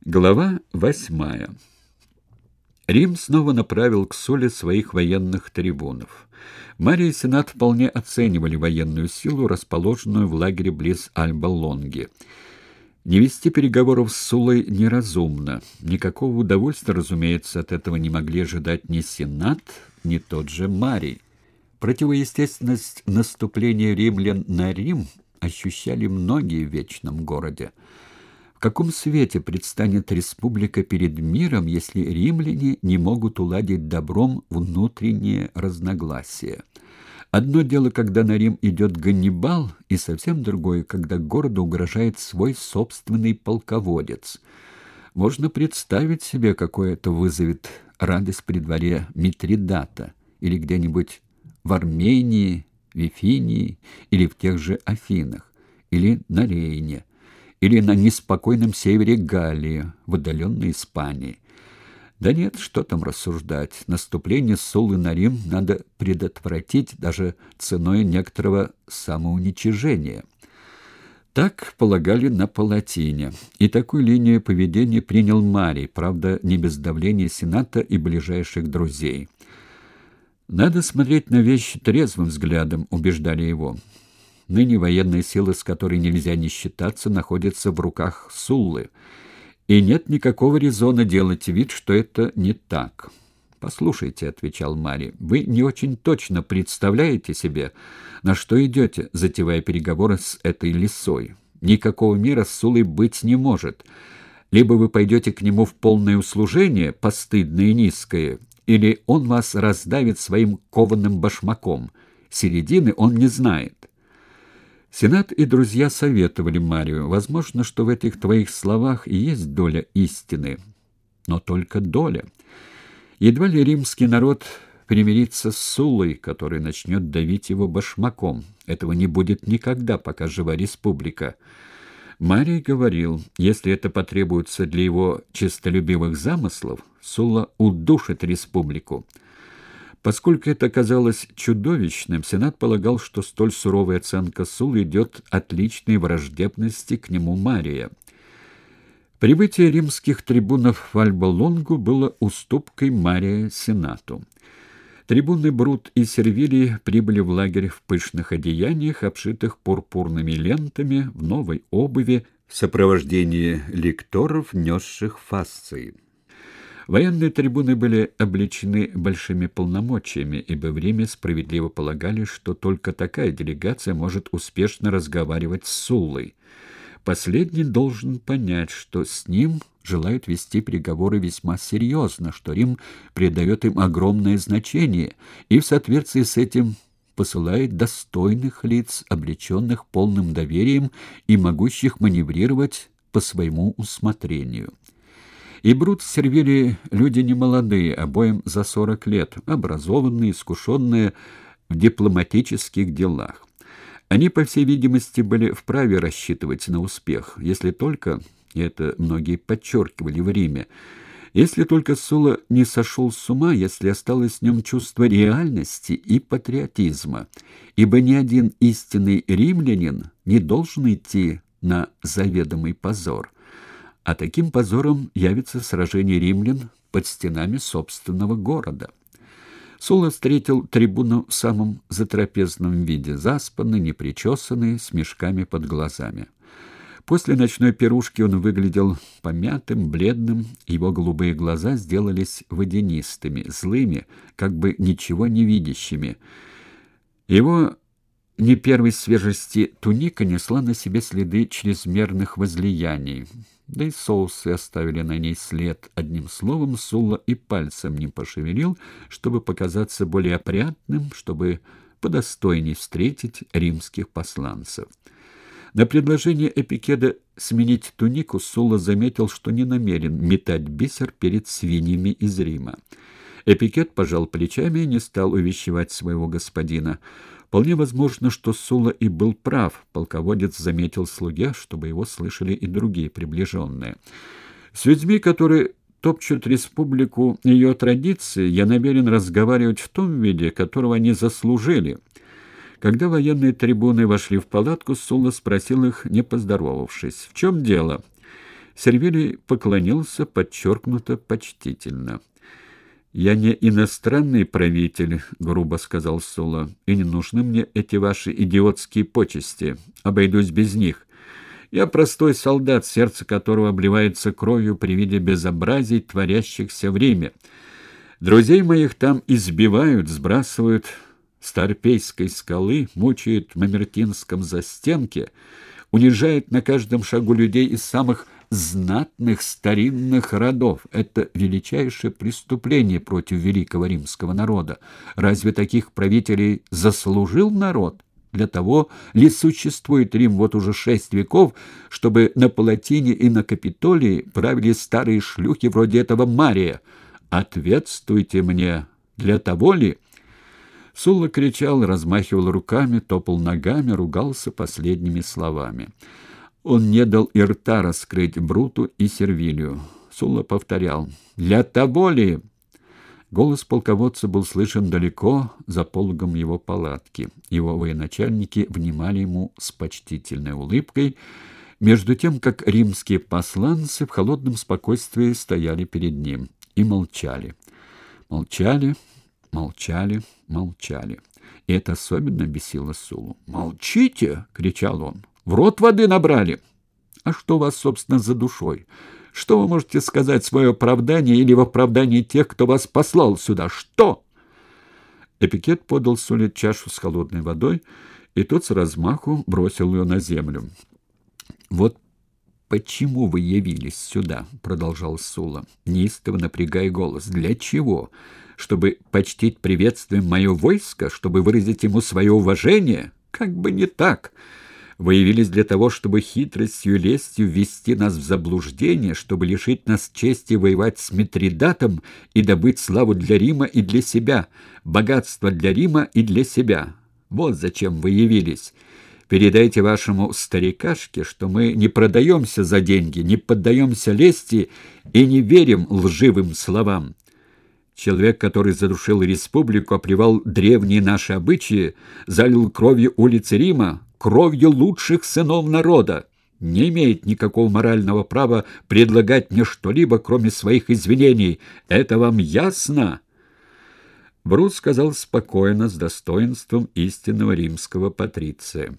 Глава 8. Рим снова направил к Сулле своих военных трибунов. Мария и Сенат вполне оценивали военную силу, расположенную в лагере близ Альба-Лонги. Не вести переговоров с Суллой неразумно. Никакого удовольствия, разумеется, от этого не могли ожидать ни Сенат, ни тот же Марий. Противоестественность наступления римлян на Рим ощущали многие в Вечном городе. В каком свете предстанет республика перед миром, если римляне не могут уладить добром внутренние разногласия? Одно дело, когда на Рим идет Ганнибал, и совсем другое, когда городу угрожает свой собственный полководец. Можно представить себе, какое это вызовет радость при дворе Митридата или где-нибудь в Армении, Вифинии или в тех же Афинах, или на Рейне, или на неспокойном севере Галлии, в отдаленной Испании. Да нет, что там рассуждать. Наступление Суллы на Рим надо предотвратить даже ценой некоторого самоуничижения. Так полагали на Палатине. И такую линию поведения принял Марий, правда, не без давления Сената и ближайших друзей. «Надо смотреть на вещи трезвым взглядом», — убеждали его. Ныне военная сила, с которой нельзя не считаться, находится в руках Суллы, и нет никакого резона делать вид, что это не так. «Послушайте», — отвечал Марий, — «вы не очень точно представляете себе, на что идете, затевая переговоры с этой лисой. Никакого мира с Суллой быть не может. Либо вы пойдете к нему в полное услужение, постыдное и низкое, или он вас раздавит своим кованым башмаком. Середины он не знает». Сенат и друзья советовали Марию: возможно, что в этих твоих словах и есть доля истины, но только доля. Едва ли римский народ примирится с Суллой, который начнет давить его башмаком. Этого не будет никогда, пока жива республика. Марий говорил, если это потребуется для его честолюбивых замыслов, Сулла удушит республику. Поскольку это казалось чудовищным, Сенат полагал, что столь суровая оценка Суллы идет от личной враждебности к нему Мария. Прибытие римских трибунов в Альба-Лонгу было уступкой Мария Сенату. Трибуны Брут и Сервилий прибыли в лагерь в пышных одеяниях, обшитых пурпурными лентами, в новой обуви, в сопровождении лекторов, несших фасции. Военные трибуны были облечены большими полномочиями, ибо в Риме справедливо полагали, что только такая делегация может успешно разговаривать с Суллой. Последний должен понять, что с ним желают вести переговоры весьма серьезно, что Рим придает им огромное значение и в соответствии с этим посылает достойных лиц, облеченных полным доверием и могущих маневрировать по своему усмотрению. И Брут с Сервилий люди немолодые, обоим за 40 лет, образованные, искушенные в дипломатических делах. Они, по всей видимости, были вправе рассчитывать на успех, если только, и это многие подчеркивали в Риме, если только Сулла не сошел с ума, если осталось в нем чувство реальности и патриотизма, ибо ни один истинный римлянин не должен идти на заведомый позор. А таким позором явится сражение римлян под стенами собственного города. Сулла встретил трибуну в самом затрапезном виде, заспанный, непричесанный, с мешками под глазами. После ночной пирушки он выглядел помятым, бледным, его голубые глаза сделались водянистыми, злыми, как бы ничего не видящими. Его не первой свежести туника несла на себе следы чрезмерных возлияний, да и соусы оставили на ней след. Одним словом, Сулла и пальцем не пошевелил, чтобы показаться более опрятным, чтобы подостойней встретить римских посланцев. На предложение Эпикеда сменить тунику Сулла заметил, что не намерен метать бисер перед свиньями из Рима. Эпикет пожал плечами и не стал увещевать своего господина. Вполне возможно, что Сулла и был прав. Полководец заметил слуге, чтобы его слышали и другие приближенные. «С людьми, которые топчут республику и ее традиции, я намерен разговаривать в том виде, которого они заслужили». Когда военные трибуны вошли в палатку, Сулла спросил их, не поздоровавшись: «В чем дело?» Сервилий поклонился подчеркнуто почтительно. «Я не иностранный правитель», — грубо сказал Сула, — «и не нужны мне эти ваши идиотские почести. Обойдусь без них. Я простой солдат, сердце которого обливается кровью при виде безобразий, творящихся в Риме. Друзей моих там избивают, сбрасывают с Торпейской скалы, мучают в Мамертинском застенке, унижают на каждом шагу людей из самых знатных старинных родов. Это величайшее преступление против великого римского народа. Разве таких правителей заслужил народ? Для того ли существует Рим вот уже 6 веков, чтобы на Палатине и на Капитолии правили старые шлюхи вроде этого Мария? Ответствуйте мне, для того ли? Сула кричал, размахивал руками, топал ногами, ругался последними словами. Он не дал и рта раскрыть Бруту и Сервилию. Сула повторял: «Для того ли?» Голос полководца был слышен далеко, за пологом его палатки. Его военачальники внимали ему с почтительной улыбкой, между тем, как римские посланцы в холодном спокойствии стояли перед ним и молчали. Молчали, молчали, молчали. И это особенно бесило Сулу. «Молчите!» — кричал он. «В рот воды набрали! А что у вас, собственно, за душой? Что вы можете сказать в свое оправдание или в оправдании тех, кто вас послал сюда? Что?» Эпикет подал Суле чашу с холодной водой, и тот с размаху бросил ее на землю. «Вот почему вы явились сюда?» — продолжал Сула, неистово напрягая голос. «Для чего? Чтобы почтить приветствием мое войско? Чтобы выразить ему свое уважение? Как бы не так!» Вы явились для того, чтобы хитростью и лестью ввести нас в заблуждение, чтобы лишить нас чести воевать с Митридатом и добыть славу для Рима и для себя, богатство для Рима и для себя. Вот зачем вы явились. Передайте вашему старикашке, что мы не продаемся за деньги, не поддаемся лести и не верим лживым словам. Человек, который задушил республику, оплевал древние наши обычаи, залил кровью улицы Рима, кровью лучших сынов народа, не имеет никакого морального права предлагать мне что-либо, кроме своих извинений. Это вам ясно?» Брут сказал спокойно, с достоинством истинного римского патриция: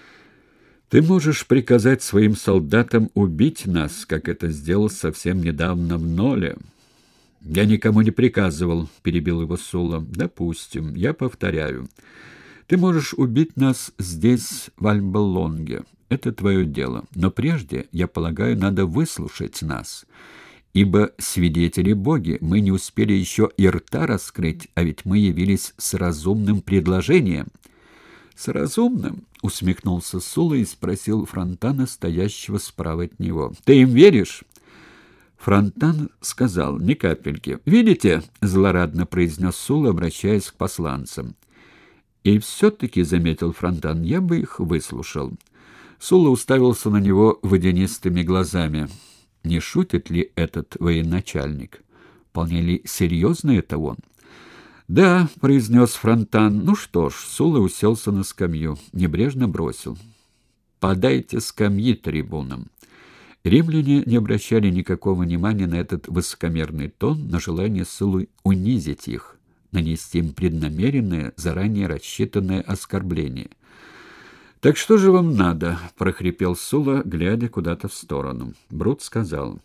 «Ты можешь приказать своим солдатам убить нас, как это сделал совсем недавно в Ноле». «Я никому не приказывал», — перебил его Сула. «Допустим, я повторяю. Ты можешь убить нас здесь, в Альба-Лонге. Это твое дело. Но прежде, я полагаю, надо выслушать нас. Ибо свидетели боги, мы не успели еще и рта раскрыть, а ведь мы явились с разумным предложением». «С разумным?» — усмехнулся Сула и спросил Фронтана, стоящего справа от него. «Ты им веришь?» Фронтан сказал: «Ни капельки». «Видите?» — злорадно произнес Сула, обращаясь к посланцам. «И все-таки, — заметил Фронтан, — я бы их выслушал». Сула уставился на него водянистыми глазами. Не шутит ли этот военачальник? Вполне ли серьезно это он? «Да, — произнес Фронтан. — Ну что ж». Сула уселся на скамью, небрежно бросил: «Подайте скамьи трибунам». Римляне не обращали никакого внимания на этот высокомерный тон, на желание Сулы унизить их, нанести им преднамеренное, заранее рассчитанное оскорбление. «Так что же вам надо?» — прохрипел Сула, глядя куда-то в сторону. Брут сказал: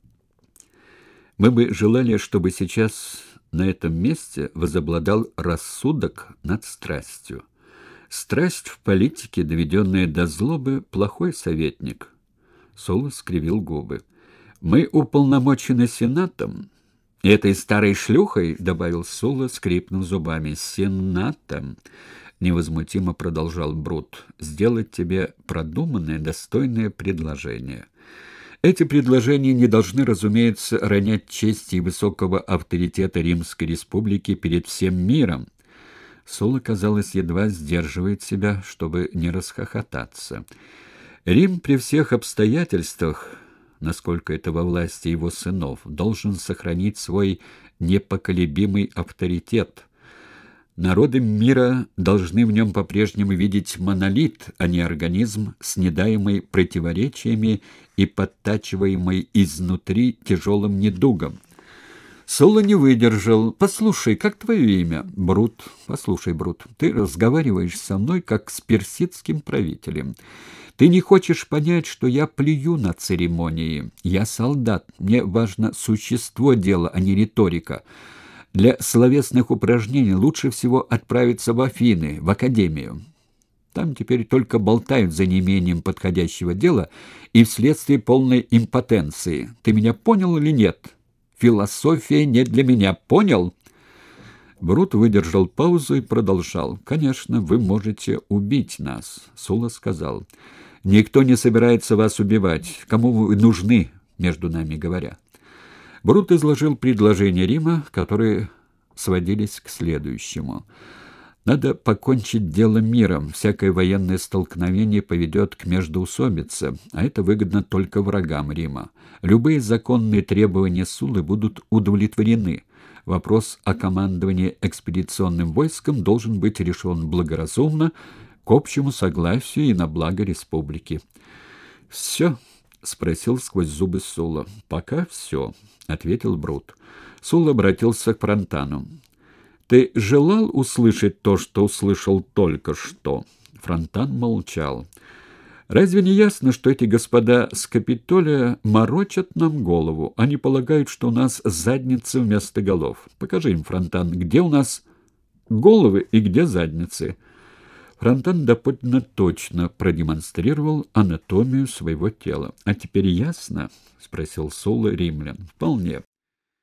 «Мы бы желали, чтобы сейчас на этом месте возобладал рассудок над страстью. Страсть в политике, доведенная до злобы, плохой советник». Сула скривил губы. «Мы уполномочены Сенатом». «И этой старой шлюхой, — добавил Сула, скрипнув зубами, — Сенатом, — невозмутимо продолжал Брут, — сделать тебе продуманное, достойное предложение. Эти предложения не должны, разумеется, ронять чести и высокого авторитета Римской Республики перед всем миром». Сула, казалось, едва сдерживает себя, чтобы не расхохотаться. Рим при всех обстоятельствах, насколько это во власти его сынов, должен сохранить свой непоколебимый авторитет. Народы мира должны в нем по-прежнему видеть монолит, а не организм, снедаемый противоречиями и подтачиваемый изнутри тяжелым недугом. Сула не выдержал. «Послушай, как твое имя?» «Брут». «Послушай, Брут, ты разговариваешь со мной, как с персидским правителем. Ты не хочешь понять, что я плюю на церемонии. Я солдат. Мне важно существо дела, а не риторика. Для словесных упражнений лучше всего отправиться в Афины, в академию. Там теперь только болтают за неимением подходящего дела и вследствие полной импотенции. Ты меня понял или нет? Философия не для меня. Понял?» Брут выдержал паузу и продолжал. «Конечно, вы можете убить нас», — Сула сказал. «Никто не собирается вас убивать. Кому вы нужны, между нами говоря?» Брут изложил предложения Рима, которые сводились к следующему. Надо покончить дело миром. Всякое военное столкновение поведет к междоусобице, а это выгодно только врагам Рима. Любые законные требования Суллы будут удовлетворены. Вопрос о командовании экспедиционным войском должен быть решен благоразумно, к общему согласию и на благо республики. «Все?» — спросил сквозь зубы Сулла. «Пока все», — ответил Брут. Сулла обратился к Фронтану. «Ты желал услышать то, что услышал только что?» Фронтан молчал. «Разве не ясно, что эти господа с Капитолия морочат нам голову? Они полагают, что у нас задницы вместо голов. Покажи им, Фронтан, где у нас головы и где задницы?» Фронтан доподлинно точно продемонстрировал анатомию своего тела. «А теперь ясно?» — спросил Сула римлян. «Вполне.